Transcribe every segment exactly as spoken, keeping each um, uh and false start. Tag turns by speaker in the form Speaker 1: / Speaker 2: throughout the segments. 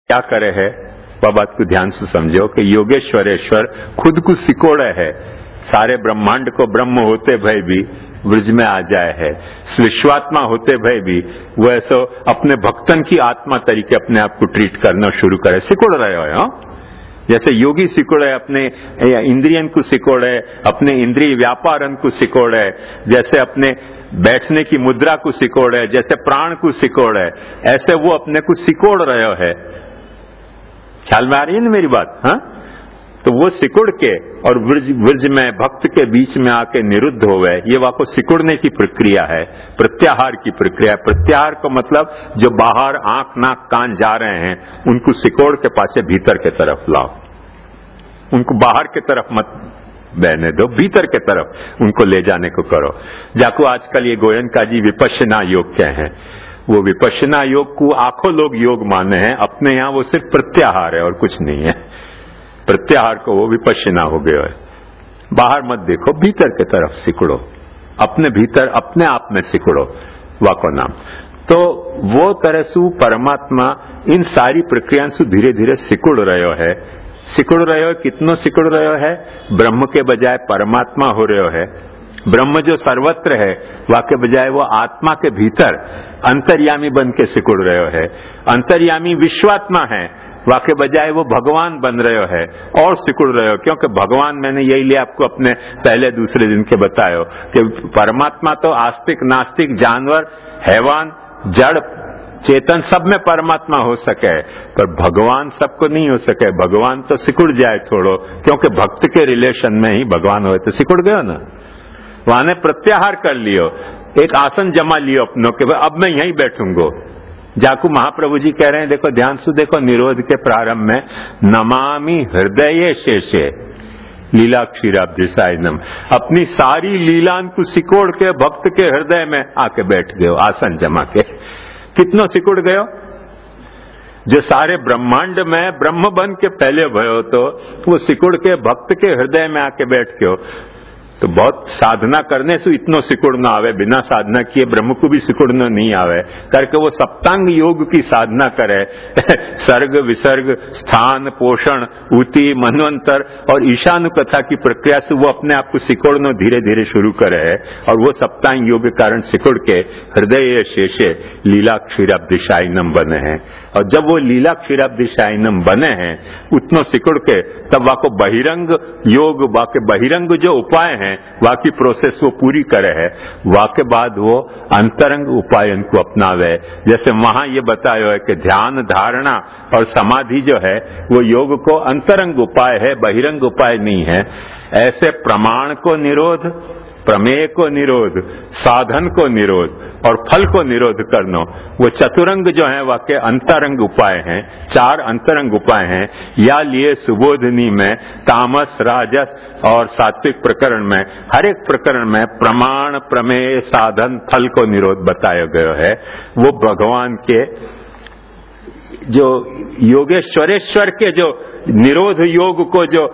Speaker 1: क्या करे है, वह बात को ध्यान से समझो कि योगेश्वरेश्वर खुद को सिकोड़े है, सारे ब्रह्मांड को ब्रह्म होते भय भी ब्रज में आ जाए है, विश्वात्मा होते भय भी वो ऐसो अपने भक्तन की आत्मा तरीके अपने आप को ट्रीट करना शुरू करे, सिकोड़ रहे हो। हाँ? जैसे योगी सिकोड़े अपने इंद्रियन को सिकोड़े, अपने इंद्रिय व्यापारन को सिकोड़े, जैसे अपने बैठने की मुद्रा को सिकोड़े, जैसे प्राण को सिकोड़े, ऐसे वो अपने को सिकोड़ रहे है। ख्याल में आ रही है ना मेरी बात? हाँ, तो वो सिकुड़ के और ब्रज ब्रज में भक्त के बीच में आके निरुद्ध हो गए, ये वाको सिकुड़ने की प्रक्रिया है, प्रत्याहार की प्रक्रिया। प्रत्याहार का मतलब जो बाहर आंख नाक कान जा रहे हैं उनको सिकोड़ के पाछे भीतर के तरफ लाओ, उनको बाहर के तरफ मत बहने दो, भीतर के तरफ उनको ले जाने को करो। जाको आजकल ये गोयनका जी विपश्यना योग के हैं, वो विपश्यना योग को आंखों लोग योग माने हैं, अपने यहाँ वो सिर्फ प्रत्याहार है और कुछ नहीं है। प्रत्याहार को वो विपश्यना हो गया है। बाहर मत देखो, भीतर के तरफ सिकुड़ो, अपने भीतर अपने आप में सिकुड़ो, वाको नाम। तो वो तरह से परमात्मा इन सारी प्रक्रिया से धीरे धीरे सिकुड़ रहे है। सिकुड़ रहे हो, कितनो सिकुड़ रहे है, ब्रह्म के बजाय परमात्मा हो रहे है। ब्रह्म जो सर्वत्र है वाके बजाय वो आत्मा के भीतर अंतर्यामी बन के सिकुड़ रहे है। अंतर्यामी विश्वात्मा है, वाके बजाय वो भगवान बन रहे है और सिकुड़ रहे हो। क्योंकि भगवान, मैंने यही लिए आपको अपने पहले दूसरे दिन के बतायो कि परमात्मा तो आस्तिक नास्तिक जानवर हैवान जड़ चेतन सब में परमात्मा हो सके, पर भगवान सबको नहीं हो सके। भगवान तो सिकुड़ जाए थोड़ो, क्योंकि भक्त के रिलेशन में ही भगवान हो, तो सिकुड़ गयो ना। वहां प्रत्याहार कर लियो, एक आसन जमा लियो अपनों के, अब मैं यहीं बैठूंगो। जाकू महाप्रभु जी कह रहे हैं, देखो ध्यान से देखो, निरोध के प्रारंभ में नमामि हृदय शेषे लीला क्षीराब्धिसायनम, अपनी सारी लीलान को सिकोड़ के भक्त के हृदय में आके बैठ गयो आसन जमा के। कितनो सिकुड़ गयो, जो सारे ब्रह्मांड में ब्रह्म बन के पहले भयो, तो वो सिकुड़ के भक्त के हृदय में आके बैठ गयो। तो बहुत साधना करने से इतनो सिकुड़ना आवे, बिना साधना किए ब्रह्म को भी सिकुड़ना नहीं आवे, करके वो सप्तांग योग की साधना करे। सर्ग विसर्ग स्थान पोषण ऊति मनवंतर और ईशानु कथा की प्रक्रिया से वो अपने आप को सिकुड़ना धीरे धीरे शुरू करे है, और वो सप्तांग योग के कारण सिकुड़ के हृदय शेषे लीला क्षीराब्धिशायनम बने हैं। और जब वो लीला क्षीराब्धिशायनम बने हैं उतनो सिकुड़ के, तब वाको बहिरंग योग, वाके बहिरंग जो उपाय हैं वाकी प्रोसेस वो पूरी करे है। वाके बाद वो अंतरंग उपाय को अपनावे। जैसे वहां ये बताया है कि ध्यान धारणा और समाधि जो है वो योग को अंतरंग उपाय है, बहिरंग उपाय नहीं है। ऐसे प्रमाण को निरोध, प्रमेय को निरोध, साधन को निरोध और फल को निरोध करना, वो चतुरंग जो है वाके अंतरंग उपाय हैं। चार अंतरंग उपाय हैं। या लिए सुबोधनी में तामस राजस और सात्विक प्रकरण में, हर एक प्रकरण में प्रमाण प्रमेय साधन फल को निरोध बताया गया है। वो भगवान के जो योगेश्वरेश्वर के जो निरोध योग को जो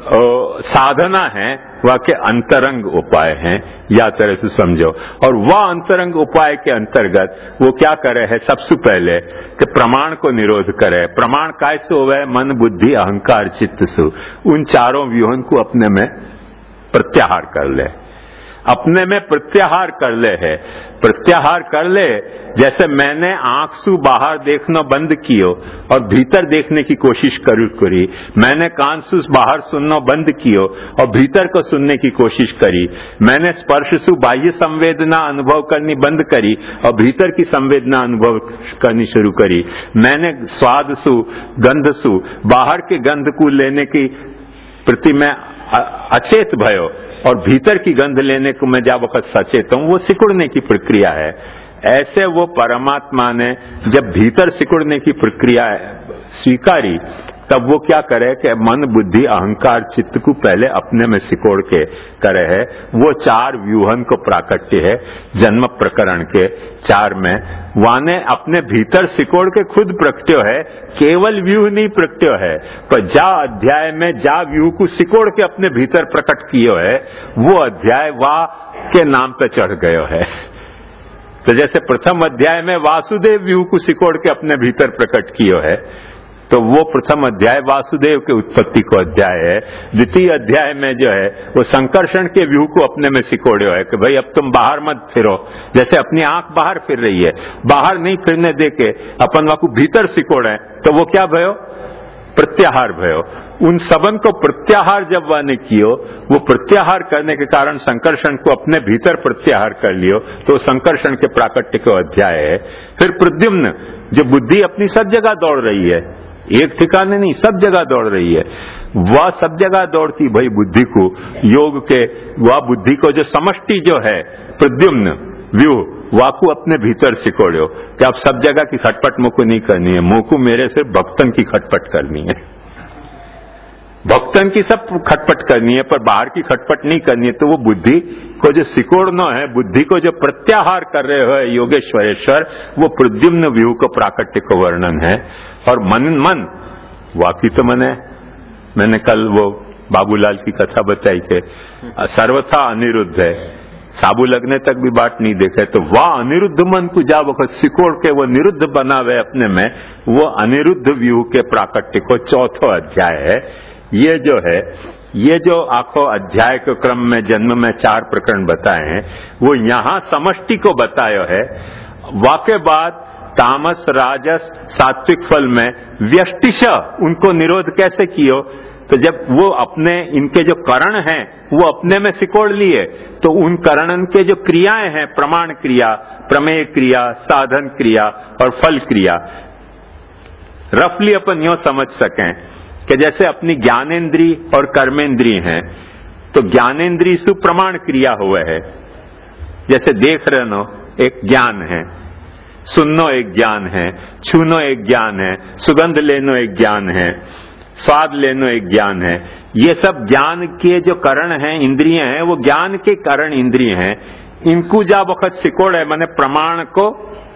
Speaker 1: साधना है वह के अंतरंग उपाय हैं, या तरह से समझो। और वह अंतरंग उपाय के अंतर्गत वो क्या करे है, सबसे पहले कि प्रमाण को निरोध करे। प्रमाण कैसे होवे, मन बुद्धि अहंकार चित्त सु, उन चारों व्यूहन को अपने में प्रत्याहार कर ले, अपने में प्रत्याहार कर ले है। प्रत्याहार कर ले, जैसे मैंने आंख से बाहर देखना बंद कियो और भीतर देखने की कोशिश करू करी, मैंने कान से बाहर सुनना बंद कियो और भीतर को सुनने की कोशिश करी, मैंने स्पर्श से बाह्य संवेदना अनुभव करनी बंद करी और भीतर की संवेदना अनुभव करनी शुरू करी, मैंने स्वाद सु गंध सु बाहर के गंध को लेने की प्रति मैं अचेत भयो और भीतर की गंध लेने को मैं जा वक्त सचेत हूं, वो सिकुड़ने की प्रक्रिया है। ऐसे वो परमात्मा ने जब भीतर सिकुड़ने की प्रक्रिया स्वीकारी, तब वो क्या करे कि मन बुद्धि अहंकार चित्त को पहले अपने में सिकोड़ के करे है। वो चार व्यूहन को प्राकट्य है जन्म प्रकरण के चार में, वाने अपने भीतर सिकोड़ के खुद प्रकट्यो है, केवल व्यूह नहीं प्रकट्यो है, पर जा अध्याय में जा व्यूह को सिकोड़ के अपने भीतर प्रकट कियो है, वो अध्याय वाह के नाम पे चढ़ गयो है। तो जैसे प्रथम अध्याय में वासुदेव व्यूह को सिकोड़ के अपने भीतर प्रकट कियो है, तो वो प्रथम अध्याय वासुदेव के उत्पत्ति को अध्याय है। द्वितीय अध्याय में जो है वो संकर्षण के व्यू को अपने में सिकोड़े है कि भाई अब तुम बाहर मत फिरो, जैसे अपनी आंख बाहर फिर रही है, बाहर नहीं फिरने दे के अपन वाकू भीतर सिकोड़े, तो वो क्या भयो? प्रत्याहार भयो। उन सबन को प्रत्याहार जब वाने कियो, वो प्रत्याहार करने के कारण संकर्षण को अपने भीतर प्रत्याहार कर लियो, तो संकर्षण के प्राकट्य को अध्याय है। फिर प्रद्युम्न, जो बुद्धि अपनी सब जगह दौड़ रही है, एक ठिकाने नहीं सब जगह दौड़ रही है, वह सब जगह दौड़ती भाई बुद्धि को योग के, वह बुद्धि को जो समष्टि जो है प्रद्युम्न व्यूह, वाकू अपने भीतर सिकोड़ो कि अब सब जगह की खटपट मुझको नहीं करनी है, मुझको मेरे से भक्तन की खटपट करनी है, भक्तन की सब खटपट करनी है, पर बाहर की खटपट नहीं करनी है। तो वो बुद्धि को जो सिकोड़ना है, बुद्धि को जो प्रत्याहार कर रहे हो योगेश्वरेश्वर, वो प्रद्युम्न व्यूह को प्राकट्य को वर्णन है। और मन मन वाकई तो मैंने मैंने कल वो बाबूलाल की कथा बताई कि सर्वथा अनिरुद्ध है, साबु लगने तक भी बात नहीं देखे, तो वह अनिरुद्ध मन को जा वक्त सिकोड़ के वो निरुद्ध बनावे अपने में, वो अनिरुद्ध व्यूह के प्राकट्य को चौथो अध्याय है। ये जो है, ये जो आखो अध्याय के क्रम में जन्म में चार प्रकरण बताए हैं, वो यहां समष्टि को बतायो है। वाके बाद तामस राजस सात्विक फल में व्यष्टिश उनको निरोध कैसे कियो, तो जब वो अपने इनके जो करण हैं वो अपने में सिकोड़ लिए, तो उन करणन के जो क्रियाएं हैं, प्रमाण क्रिया, प्रमेय क्रिया, साधन क्रिया और फल क्रिया, रफली अपन यूं समझ सकें कि जैसे अपनी ज्ञानेन्द्रीय और कर्मेंद्रीय हैं, तो ज्ञानेन्द्रीय सु प्रमाण क्रिया हुए है, जैसे देख रहे एक ज्ञान है, सुननो एक ज्ञान है, छूनो एक ज्ञान है, सुगंध लेनो एक ज्ञान है, स्वाद लेनो एक ज्ञान है। ये सब ज्ञान के जो करण हैं, इंद्रिय हैं, वो ज्ञान के करण इंद्रिय हैं। इनको जा वक्त सिकोड़ है, माने प्रमाण को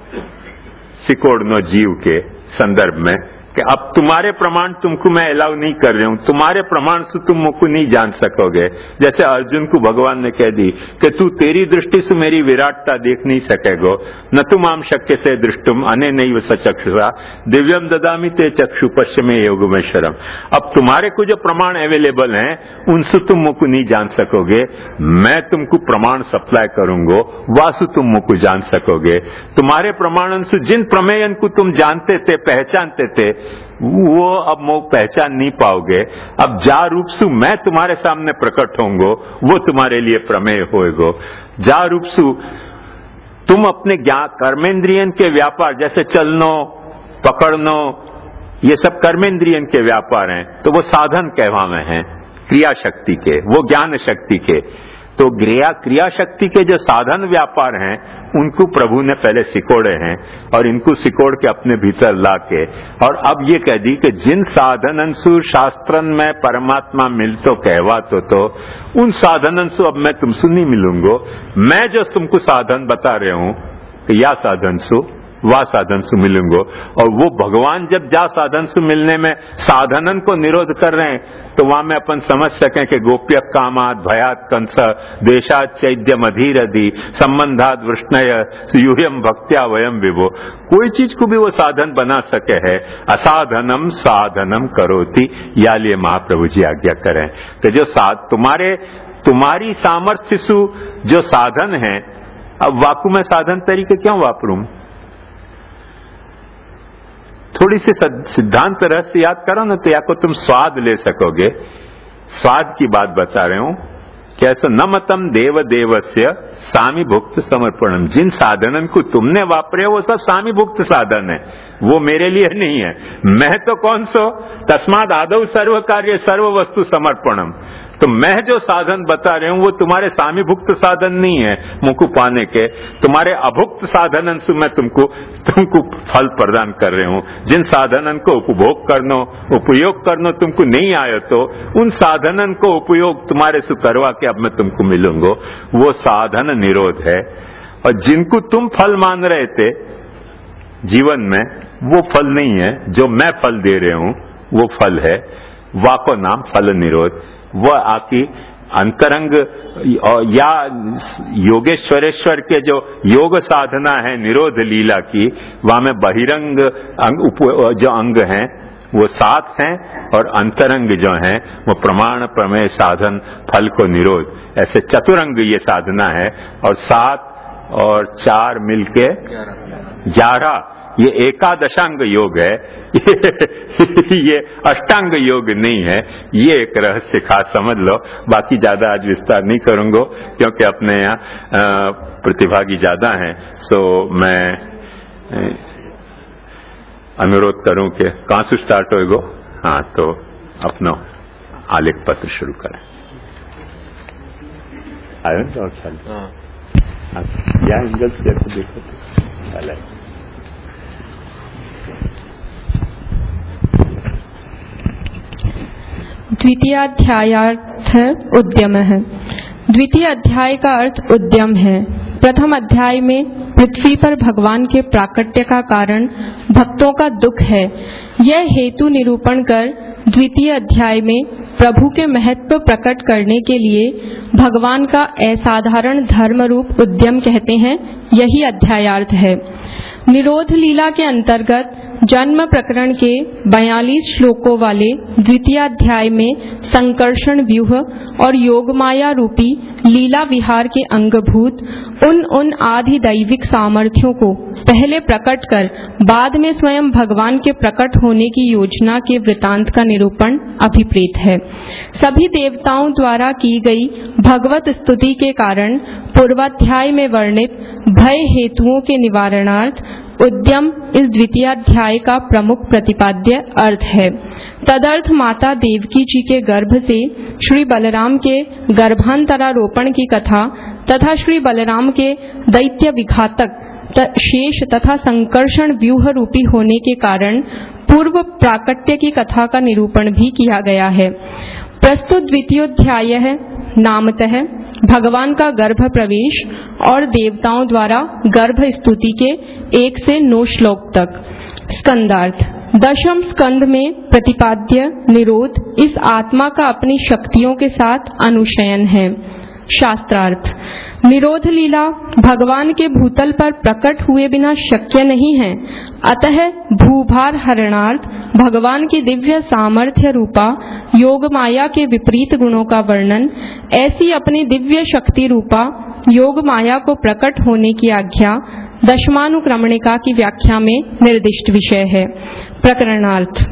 Speaker 1: सिकोड़नो जीव के संदर्भ में कि अब तुम्हारे प्रमाण तुमको मैं अलाउ नहीं कर रहा हूं, तुम्हारे प्रमाण से तुम मुझको नहीं जान सकोगे। जैसे अर्जुन को भगवान ने कह दी कि तू तेरी दृष्टि से मेरी विराटता देख नहीं सकेगो, न तुम आम शक्य से दृष्टुम अने नहीं सचक्षुषा दिव्यम ददामी ते चक्षु पश्चिमे योगमेश्वरम। अब तुम्हारे को जो प्रमाण अवेलेबल हैं उनसे तुम मुझको नहीं जान सकोगे, मैं तुमको प्रमाण सप्लाई करूंगा, वासु तुम मुझको जान सकोगे। तुम्हारे प्रमाणन से जिन प्रमेयन को तुम जानते थे, पहचानते थे, वो अब मो पहचान नहीं पाओगे। अब जा रूप सु मैं तुम्हारे सामने प्रकट होंगो, वो तुम्हारे लिए प्रमेय होएगो। जा रूप सु तुम अपने ज्ञान कर्मेंद्रियन के व्यापार, जैसे चलनो, पकड़नो, ये सब कर्मेंद्रियन के व्यापार हैं, तो वो साधन कहवा में हैं क्रिया शक्ति के, वो ज्ञान शक्ति के। तो क्रिया क्रिया शक्ति के जो साधन व्यापार हैं उनको प्रभु ने पहले सिकोड़े हैं, और इनको सिकोड़ के अपने भीतर लाके, और अब ये कह दी कि जिन साधनंसु शास्त्रन में परमात्मा मिलतो कहवा तो, तो उन साधनंसु अब मैं तुमसे नहीं मिलूंगो। मैं जो तुमको साधन बता रहे हूं कि या साधनसु वा साधन से मिलूंगो, और वो भगवान जब जा साधन से मिलने में साधनन को निरोध कर रहे हैं, तो वहां में अपन समझ सकें कि गोप्य कामात भयात कंस देशात चैद्य मधीरधि संबंधात वृष्णय यूयम भक्त्या वयम विभो, कोई चीज को भी वो साधन बना सके है। असाधनम साधनम करोति, या लिए महाप्रभु जी आज्ञा करें कि जो साध तुम्हारे तुम्हारी सामर्थ्य सु जो साधन है, अब वाकु में साधन तरीके क्यों वापरूं, थोड़ी सी सिद्धांत रहस्य याद करो ना, तो या को तुम स्वाद ले सकोगे। स्वाद की बात बता रहे हूं, कैसे न मतम देव देवस्य सामी भुक्त समर्पणम, जिन साधनन को तुमने वापरे वो सब सामी भुक्त साधन है, वो मेरे लिए नहीं है। मैं तो कौन सो, तस्माद आदौ सर्व कार्य सर्व वस्तु समर्पणम, तो मैं जो साधन बता रहे हूं वो तुम्हारे सामीभुक्त साधन नहीं है मुझको पाने के, तुम्हारे अभुक्त साधनन से मैं तुमको तुमको फल प्रदान कर रहे हूं। जिन साधनन को उपभोग करनो उपयोग करनो तुमको नहीं आयो, तो उन साधनन को उपयोग तुम्हारे से करवा के अब मैं तुमको मिलूंगा, वो साधन निरोध है। और जिनको तुम फल मान रहे थे जीवन में, वो फल नहीं है, जो मैं फल दे रहे हूं वो फल है, वाको नाम फल निरोध। वह आकी अंतरंग या योगेश्वरेश्वर के जो योग साधना है निरोध लीला की, वहां में बहिरंग अंग जो अंग हैं वो सात हैं और अंतरंग जो हैं वो प्रमाण प्रमेय साधन फल को निरोध, ऐसे चतुरंग ये साधना है। और सात और चार मिलके ग्यारह, ये एकादशांग योग है, ये अष्टांग योग नहीं है। ये एक रहस्य खास समझ लो। बाकी ज्यादा आज विस्तार नहीं करूंगा क्योंकि अपने यहाँ प्रतिभागी ज्यादा हैं। सो मैं अनुरोध करूं कि कहां से स्टार्ट होएगो। हाँ, तो अपना आलेख पत्र शुरू करें। आयो और ख्याल या एंगल से देखो तो
Speaker 2: द्वितीयाध्यायार्थ उद्यम है। द्वितीय अध्याय का अर्थ उद्यम है। प्रथम अध्याय में पृथ्वी पर भगवान के प्राकट्य का कारण भक्तों का दुख है, यह हेतु निरूपण कर द्वितीय अध्याय में प्रभु के महत्व प्रकट करने के लिए भगवान का असाधारण धर्म रूप उद्यम कहते हैं, यही अध्यायार्थ है। निरोध लीला के अंतर्गत जन्म प्रकरण के बयालीस श्लोकों वाले द्वितीय अध्याय में संकर्षण व्यूह और योगमाया रूपी लीला विहार के अंगभूत उन उन आदि दैविक सामर्थ्यों को पहले प्रकट कर बाद में स्वयं भगवान के प्रकट होने की योजना के वृतांत का निरूपण अभिप्रेत है। सभी देवताओं द्वारा की गई भगवत स्तुति के कारण पूर्वाध्याय में वर्णित भय हेतुओं के निवारणार्थ उद्यम इस द्वितीयाध्याय का प्रमुख प्रतिपाद्य अर्थ है। तदर्थ माता देवकी जी के गर्भ से श्री बलराम के गर्भांतरारोपण की कथा तथा श्री बलराम के दैत्य विघातक शेष तथा संकर्षण व्यूह रूपी होने के कारण पूर्व प्राकट्य की कथा का निरूपण भी किया गया है। प्रस्तुत द्वितीयोध्याय है नामतः भगवान का गर्भ प्रवेश और देवताओं द्वारा गर्भ स्तुति के एक से नौ श्लोक तक। स्कंदार्थ दशम स्कंद में प्रतिपाद्य निरोध इस आत्मा का अपनी शक्तियों के साथ अनुशयन है। शास्त्रार्थ निरोध लीला भगवान के भूतल पर प्रकट हुए बिना शक्य नहीं है, अतः भूभार हरणार्थ भगवान की दिव्य सामर्थ्य रूपा योग माया के विपरीत गुणों का वर्णन ऐसी अपनी दिव्य शक्ति रूपा योग माया को प्रकट होने की आज्ञा दशमानुक्रमणिका की व्याख्या में निर्दिष्ट विषय है। प्रकरणार्थ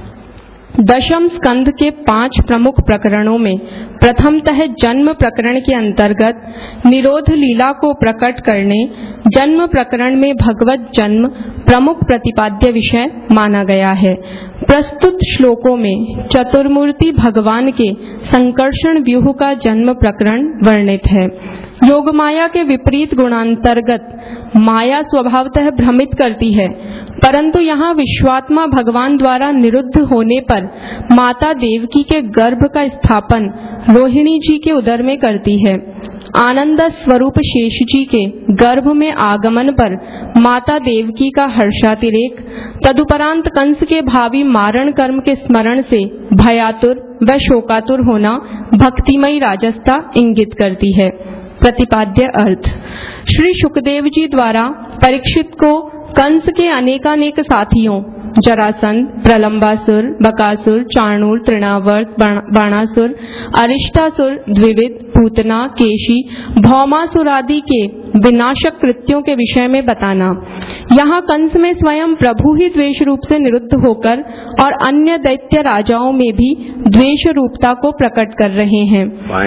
Speaker 2: दशम स्कंद के पांच प्रमुख प्रकरणों में प्रथमतः जन्म प्रकरण के अंतर्गत निरोध लीला को प्रकट करने जन्म प्रकरण में भगवत जन्म प्रमुख प्रतिपाद्य विषय माना गया है। प्रस्तुत श्लोकों में चतुर्मूर्ति भगवान के संकर्षण व्यूह का जन्म प्रकरण वर्णित है। योग माया के विपरीत गुणांतर्गत माया स्वभावतः भ्रमित करती है, परंतु यहाँ विश्वात्मा भगवान द्वारा निरुद्ध होने पर माता देवकी के गर्भ का स्थापन रोहिणी जी के उदर में करती है। आनंद स्वरूप शेष जी के गर्भ में आगमन पर माता देवकी का हर्षातिरेक तदुपरांत कंस के भावी मारण कर्म के स्मरण से भयातुर व शोकातुर होना भक्तिमयी राजसता इंगित करती है। प्रतिपाद्य अर्थ श्री शुकदेव जी द्वारा परीक्षित को कंस के अनेकानेक साथियों जरासंध, प्रलंबासुर, बकासुर, चाणूर, तृणावर्त, बाणासुर, अरिष्टासुर, द्विविद, पूतना, केशी, भौमासुर आदि के विनाशक कृत्यों के विषय में बताना। यहाँ कंस में स्वयं प्रभु ही द्वेष रूप से निरुद्ध होकर और अन्य दैत्य राजाओं में भी द्वेष रूपता को प्रकट कर रहे हैं।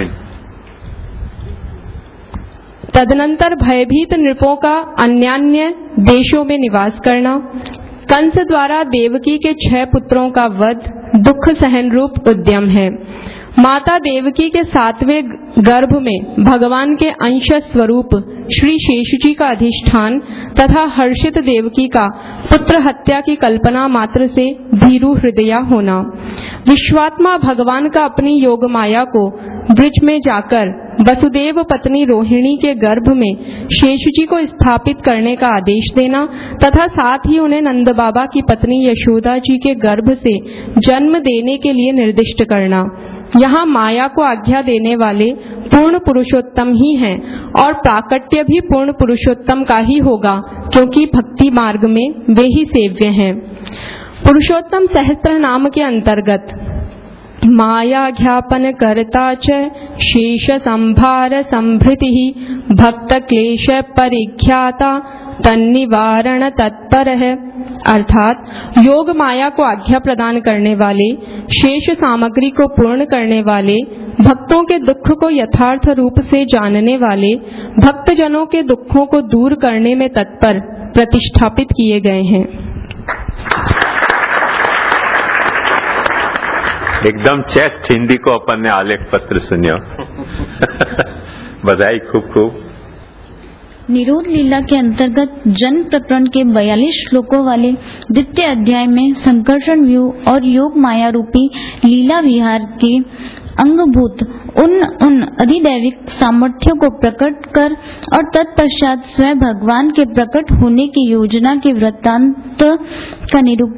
Speaker 2: तदनंतर भयभीत नृपों का अन्यान्य देशों में निवास करना, कंस द्वारा देवकी के छह पुत्रों का वध दुख सहन रूप उद्यम है। माता देवकी के सातवें गर्भ में भगवान के अंश स्वरूप श्री शेष जी का अधिष्ठान तथा हर्षित देवकी का पुत्र हत्या की कल्पना मात्र से भीरु हृदया होना, विश्वात्मा भगवान का अपनी योग माया को ब्रिज में जाकर वसुदेव पत्नी रोहिणी के गर्भ में शेष जी को स्थापित करने का आदेश देना तथा साथ ही उन्हें नंद बाबा की पत्नी यशोदा जी के गर्भ से जन्म देने के लिए निर्दिष्ट करना। यहाँ माया को आज्ञा देने वाले पूर्ण पुरुषोत्तम ही हैं और प्राकट्य भी पूर्ण पुरुषोत्तम का ही होगा, क्योंकि भक्ति मार्ग में वे ही सेव्य हैं। पुरुषोत्तम सहस्त्र नाम के अंतर्गत माया ज्ञापन करता च शेष संभार संभृति भक्त क्लेश परिख्याता तन्निवारण तत्पर है, अर्थात योग माया को आज्ञा प्रदान करने वाले, शेष सामग्री को पूर्ण करने वाले, भक्तों के दुख को यथार्थ रूप से जानने वाले, भक्तजनों के दुखों को दूर करने में तत्पर प्रतिष्ठापित किए गए हैं।
Speaker 1: एकदम चेस्ट हिंदी को अपन ने आलेख पत्र सुनियो। बधाई खूब खूब।
Speaker 3: निरोध लीला के अंतर्गत जन्म प्रकरण के बयालीस श्लोकों वाले द्वितीय अध्याय में संकर्षण व्यूह और योग माया रूपी लीला विहार के अंगभूत उन उन अधिदैविक सामर्थ्यों को प्रकट कर और तत्पश्चात स्वयं भगवान के प्रकट होने की योजना के वृत्तांत का